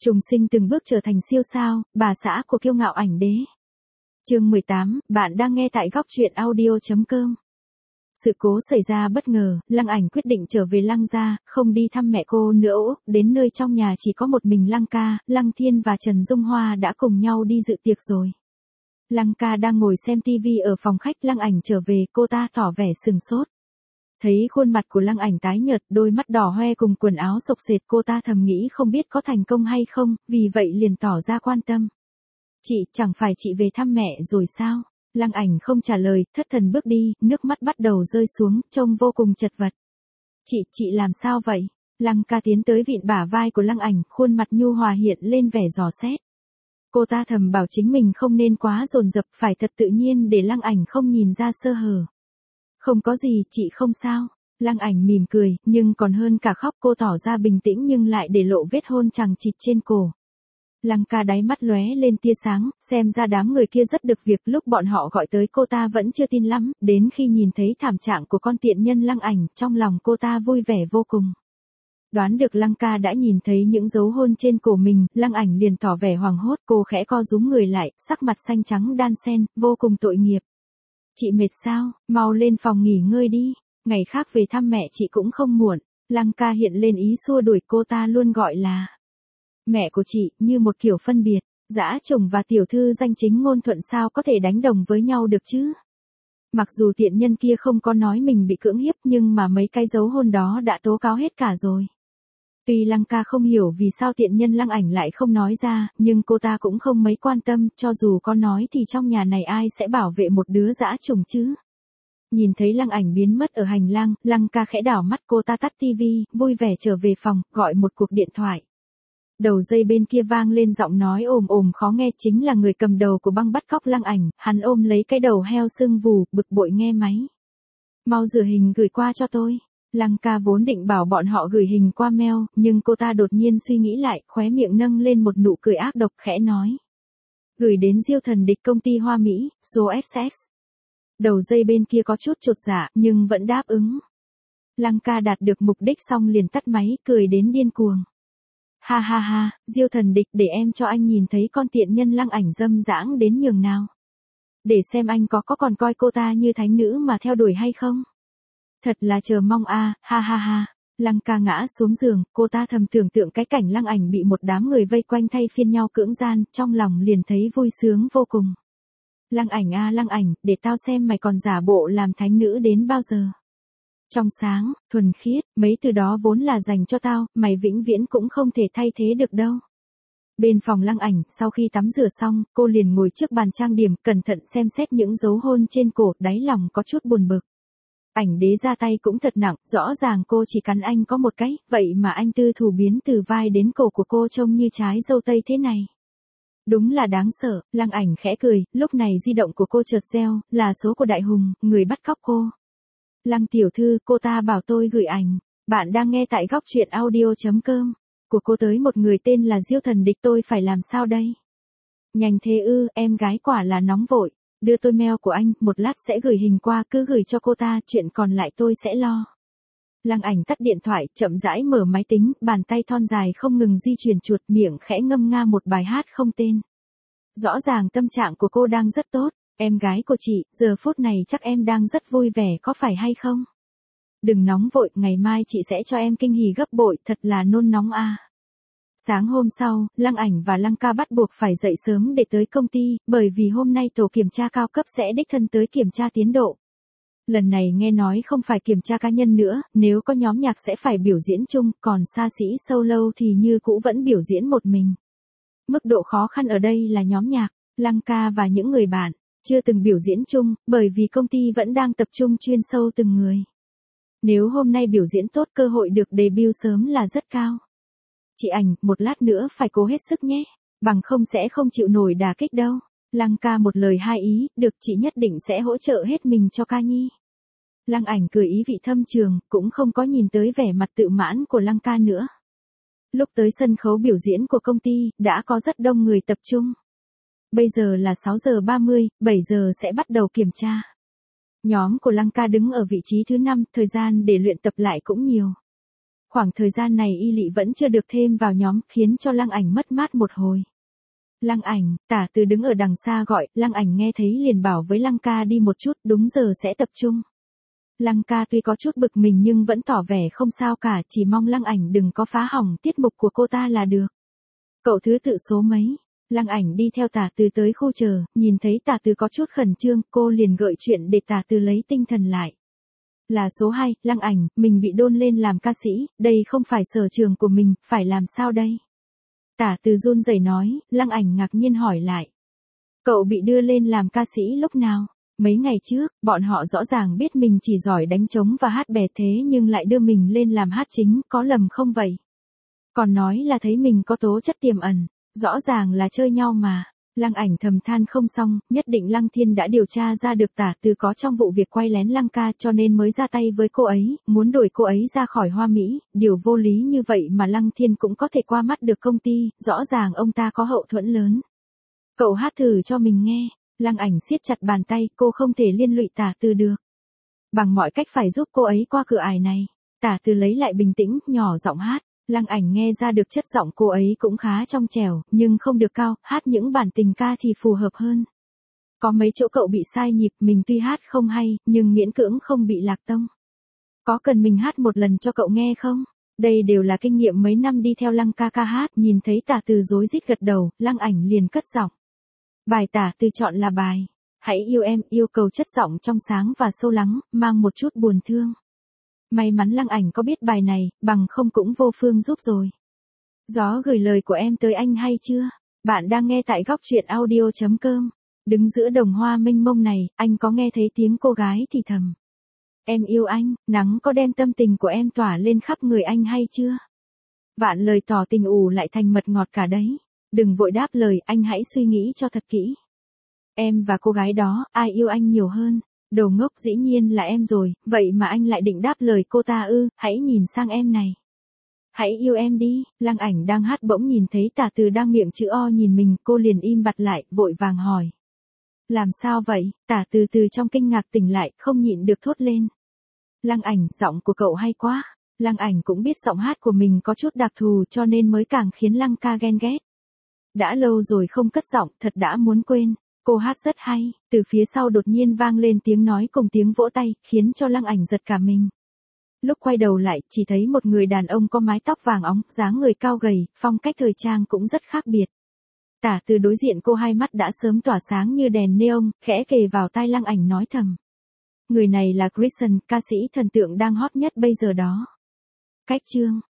Trùng sinh từng bước trở thành siêu sao, bà xã của kiêu ngạo ảnh đế. Chương 18, bạn đang nghe tại góc truyện audio.com. Sự cố xảy ra bất ngờ, Lăng Ảnh quyết định trở về Lăng gia, không đi thăm mẹ cô nữa. Đến nơi trong nhà chỉ có một mình Lăng ca, Lăng Thiên và Trần Dung Hoa đã cùng nhau đi dự tiệc rồi. Lăng ca đang ngồi xem tivi ở phòng khách, Lăng Ảnh trở về, cô ta tỏ vẻ sừng sốt. Thấy khuôn mặt của Lăng Ảnh tái nhợt, đôi mắt đỏ hoe cùng quần áo xộc xệch, cô ta thầm nghĩ không biết có thành công hay không, vì vậy liền tỏ ra quan tâm. Chị, chẳng phải chị về thăm mẹ rồi sao? Lăng Ảnh không trả lời, thất thần bước đi, nước mắt bắt đầu rơi xuống, trông vô cùng chật vật. Chị làm sao vậy? Lăng ca tiến tới vịn bả vai của Lăng Ảnh, khuôn mặt nhu hòa hiện lên vẻ dò xét. Cô ta thầm bảo chính mình không nên quá dồn dập, phải thật tự nhiên để Lăng Ảnh không nhìn ra sơ hở. Không có gì, chị không sao. Lăng Ảnh mỉm cười, nhưng còn hơn cả khóc, cô tỏ ra bình tĩnh nhưng lại để lộ vết hôn chằng chịt trên cổ. Lăng ca đáy mắt lóe lên tia sáng, xem ra đám người kia rất được việc, lúc bọn họ gọi tới cô ta vẫn chưa tin lắm, đến khi nhìn thấy thảm trạng của con tiện nhân Lăng Ảnh, trong lòng cô ta vui vẻ vô cùng. Đoán được Lăng ca đã nhìn thấy những dấu hôn trên cổ mình, Lăng Ảnh liền tỏ vẻ hoảng hốt, cô khẽ co rúm người lại, sắc mặt xanh trắng đan xen, vô cùng tội nghiệp. Chị mệt sao, mau lên phòng nghỉ ngơi đi, ngày khác về thăm mẹ chị cũng không muộn. Lăng ca hiện lên ý xua đuổi, cô ta luôn gọi là mẹ của chị, như một kiểu phân biệt. Dã chủng và tiểu thư danh chính ngôn thuận sao có thể đánh đồng với nhau được chứ? Mặc dù tiện nhân kia không có nói mình bị cưỡng hiếp, nhưng mà mấy cái dấu hôn đó đã tố cáo hết cả rồi. Tuy Lăng ca không hiểu vì sao tiện nhân Lăng Ảnh lại không nói ra, nhưng cô ta cũng không mấy quan tâm, cho dù có nói thì trong nhà này ai sẽ bảo vệ một đứa dã chủng chứ. Nhìn thấy Lăng Ảnh biến mất ở hành lang, Lăng ca khẽ đảo mắt, cô ta tắt tivi, vui vẻ trở về phòng, gọi một cuộc điện thoại. Đầu dây bên kia vang lên giọng nói ồm ồm khó nghe, chính là người cầm đầu của băng bắt cóc Lăng Ảnh, hắn ôm lấy cái đầu heo sưng vù, bực bội nghe máy. Mau rửa hình gửi qua cho tôi. Lăng ca vốn định bảo bọn họ gửi hình qua mail, nhưng cô ta đột nhiên suy nghĩ lại, khóe miệng nâng lên một nụ cười ác độc, khẽ nói. Gửi đến Diêu Thần Địch công ty Hoa Mỹ, số XX. Đầu dây bên kia có chút chột dạ, nhưng vẫn đáp ứng. Lăng ca đạt được mục đích xong liền tắt máy, cười đến điên cuồng. Ha ha ha, Diêu Thần Địch, để em cho anh nhìn thấy con tiện nhân Lăng Ảnh dâm dãng đến nhường nào. Để xem anh có còn coi cô ta như thánh nữ mà theo đuổi hay không. Thật là chờ mong a, ha ha ha. Lăng ca ngã xuống giường, cô ta thầm tưởng tượng cái cảnh Lăng Ảnh bị một đám người vây quanh thay phiên nhau cưỡng gian, trong lòng liền thấy vui sướng vô cùng. Lăng Ảnh a Lăng Ảnh, để tao xem mày còn giả bộ làm thánh nữ đến bao giờ. Trong sáng, thuần khiết, mấy từ đó vốn là dành cho tao, mày vĩnh viễn cũng không thể thay thế được đâu. Bên phòng Lăng Ảnh, sau khi tắm rửa xong, cô liền ngồi trước bàn trang điểm, cẩn thận xem xét những dấu hôn trên cổ, đáy lòng có chút buồn bực. Ảnh đế ra tay cũng thật nặng, rõ ràng cô chỉ cắn anh có một cái, vậy mà anh tư thủ biến từ vai đến cổ của cô trông như trái dâu tây thế này. Đúng là đáng sợ. Lăng Ảnh khẽ cười, lúc này di động của cô chợt reo, là số của Đại Hùng, người bắt cóc cô. Lăng tiểu thư, cô ta bảo tôi gửi ảnh. Bạn đang nghe tại góc truyện audio.com. Của cô tới một người tên là Diêu Thần Địch, tôi phải làm sao đây? Nhanh thế ư, em gái quả là nóng vội. Đưa tôi mail của anh, một lát sẽ gửi hình qua, cứ gửi cho cô ta, chuyện còn lại tôi sẽ lo. Lăng Ảnh tắt điện thoại, chậm rãi mở máy tính, bàn tay thon dài không ngừng di chuyển chuột, miệng khẽ ngâm nga một bài hát không tên. Rõ ràng tâm trạng của cô đang rất tốt. Em gái của chị, giờ phút này chắc em đang rất vui vẻ có phải hay không? Đừng nóng vội, ngày mai chị sẽ cho em kinh hỉ gấp bội, thật là nôn nóng a. Sáng hôm sau, Lăng Ảnh và Lăng ca bắt buộc phải dậy sớm để tới công ty, bởi vì hôm nay tổ kiểm tra cao cấp sẽ đích thân tới kiểm tra tiến độ. Lần này nghe nói không phải kiểm tra cá nhân nữa, nếu có nhóm nhạc sẽ phải biểu diễn chung, còn xa sĩ solo thì như cũ vẫn biểu diễn một mình. Mức độ khó khăn ở đây là nhóm nhạc, Lăng ca và những người bạn chưa từng biểu diễn chung, bởi vì công ty vẫn đang tập trung chuyên sâu từng người. Nếu hôm nay biểu diễn tốt, cơ hội được debut sớm là rất cao. Chị Ảnh, một lát nữa phải cố hết sức nhé, bằng không sẽ không chịu nổi đả kích đâu. Lăng ca một lời hai ý, được, chị nhất định sẽ hỗ trợ hết mình cho ca nhi. Lăng Ảnh cười ý vị thâm trường, cũng không có nhìn tới vẻ mặt tự mãn của Lăng ca nữa. Lúc tới sân khấu biểu diễn của công ty, đã có rất đông người tập trung. Bây giờ là 6 giờ 30, 7 giờ sẽ bắt đầu kiểm tra. Nhóm của Lăng ca đứng ở vị trí thứ 5, thời gian để luyện tập lại cũng nhiều. Khoảng thời gian này Y Lị vẫn chưa được thêm vào nhóm, khiến cho Lăng Ảnh mất mát một hồi. Lăng Ảnh, Tả Từ đứng ở đằng xa gọi, Lăng Ảnh nghe thấy liền bảo với Lăng ca đi một chút, đúng giờ sẽ tập trung. Lăng ca tuy có chút bực mình nhưng vẫn tỏ vẻ không sao cả, chỉ mong Lăng Ảnh đừng có phá hỏng tiết mục của cô ta là được. Cậu thứ tự số mấy? Lăng Ảnh đi theo Tả Từ tới khu chờ, nhìn thấy Tả Từ có chút khẩn trương, cô liền gợi chuyện để Tả Từ lấy tinh thần lại. Là số 2, Lăng Ảnh, mình bị đôn lên làm ca sĩ, đây không phải sở trường của mình, phải làm sao đây? Tả Từ run rẩy nói, Lăng Ảnh ngạc nhiên hỏi lại. Cậu bị đưa lên làm ca sĩ lúc nào? Mấy ngày trước, bọn họ rõ ràng biết mình chỉ giỏi đánh trống và hát bè thế nhưng lại đưa mình lên làm hát chính, có lầm không vậy? Còn nói là thấy mình có tố chất tiềm ẩn, rõ ràng là chơi nhau mà. Lăng Ảnh thầm than không xong, nhất định Lăng Thiên đã điều tra ra được Tả Từ có trong vụ việc quay lén Lăng ca cho nên mới ra tay với cô ấy, muốn đuổi cô ấy ra khỏi Hoa Mỹ, điều vô lý như vậy mà Lăng Thiên cũng có thể qua mắt được công ty, rõ ràng ông ta có hậu thuẫn lớn. Cậu hát thử cho mình nghe. Lăng Ảnh siết chặt bàn tay, cô không thể liên lụy Tả Từ được. Bằng mọi cách phải giúp cô ấy qua cửa ải này. Tả Từ lấy lại bình tĩnh, nhỏ giọng hát. Lăng Ảnh nghe ra được chất giọng cô ấy cũng khá trong trẻo, nhưng không được cao, hát những bản tình ca thì phù hợp hơn. Có mấy chỗ cậu bị sai nhịp, mình tuy hát không hay, nhưng miễn cưỡng không bị lạc tông. Có cần mình hát một lần cho cậu nghe không? Đây đều là kinh nghiệm mấy năm đi theo Lăng ca ca hát, nhìn thấy Tả Từ rối rít gật đầu, Lăng Ảnh liền cất giọng. Bài Tả Từ chọn là bài Hãy yêu em, yêu cầu chất giọng trong sáng và sâu lắng, mang một chút buồn thương. May mắn Lăng Ảnh có biết bài này, bằng không cũng vô phương giúp rồi. Gió gửi lời của em tới anh hay chưa? Bạn đang nghe tại góc truyện audio.com. Đứng giữa đồng hoa mênh mông này, anh có nghe thấy tiếng cô gái thì thầm. Em yêu anh, nắng có đem tâm tình của em tỏa lên khắp người anh hay chưa? Vạn lời tỏ tình ủ lại thành mật ngọt cả đấy. Đừng vội đáp lời, anh hãy suy nghĩ cho thật kỹ. Em và cô gái đó, ai yêu anh nhiều hơn? Đồ ngốc, dĩ nhiên là em rồi, vậy mà anh lại định đáp lời cô ta ư? Hãy nhìn sang em này. Hãy yêu em đi. Lăng Ảnh đang hát bỗng nhìn thấy Tả Từ đang miệng chữ O nhìn mình, cô liền im bặt lại, vội vàng hỏi. Làm sao vậy? Tả Từ từ trong kinh ngạc tỉnh lại, không nhịn được thốt lên. Lăng Ảnh, giọng của cậu hay quá. Lăng Ảnh cũng biết giọng hát của mình có chút đặc thù cho nên mới càng khiến Lăng ca ghen ghét. Đã lâu rồi không cất giọng, thật đã muốn quên. Cô hát rất hay. Từ phía sau đột nhiên vang lên tiếng nói cùng tiếng vỗ tay, khiến cho Lăng Ảnh giật cả mình. Lúc quay đầu lại, chỉ thấy một người đàn ông có mái tóc vàng óng, dáng người cao gầy, phong cách thời trang cũng rất khác biệt. Tả Từ đối diện cô, hai mắt đã sớm tỏa sáng như đèn neon, khẽ kề vào tai Lăng Ảnh nói thầm. Người này là Christian, ca sĩ thần tượng đang hot nhất bây giờ đó. Cách chương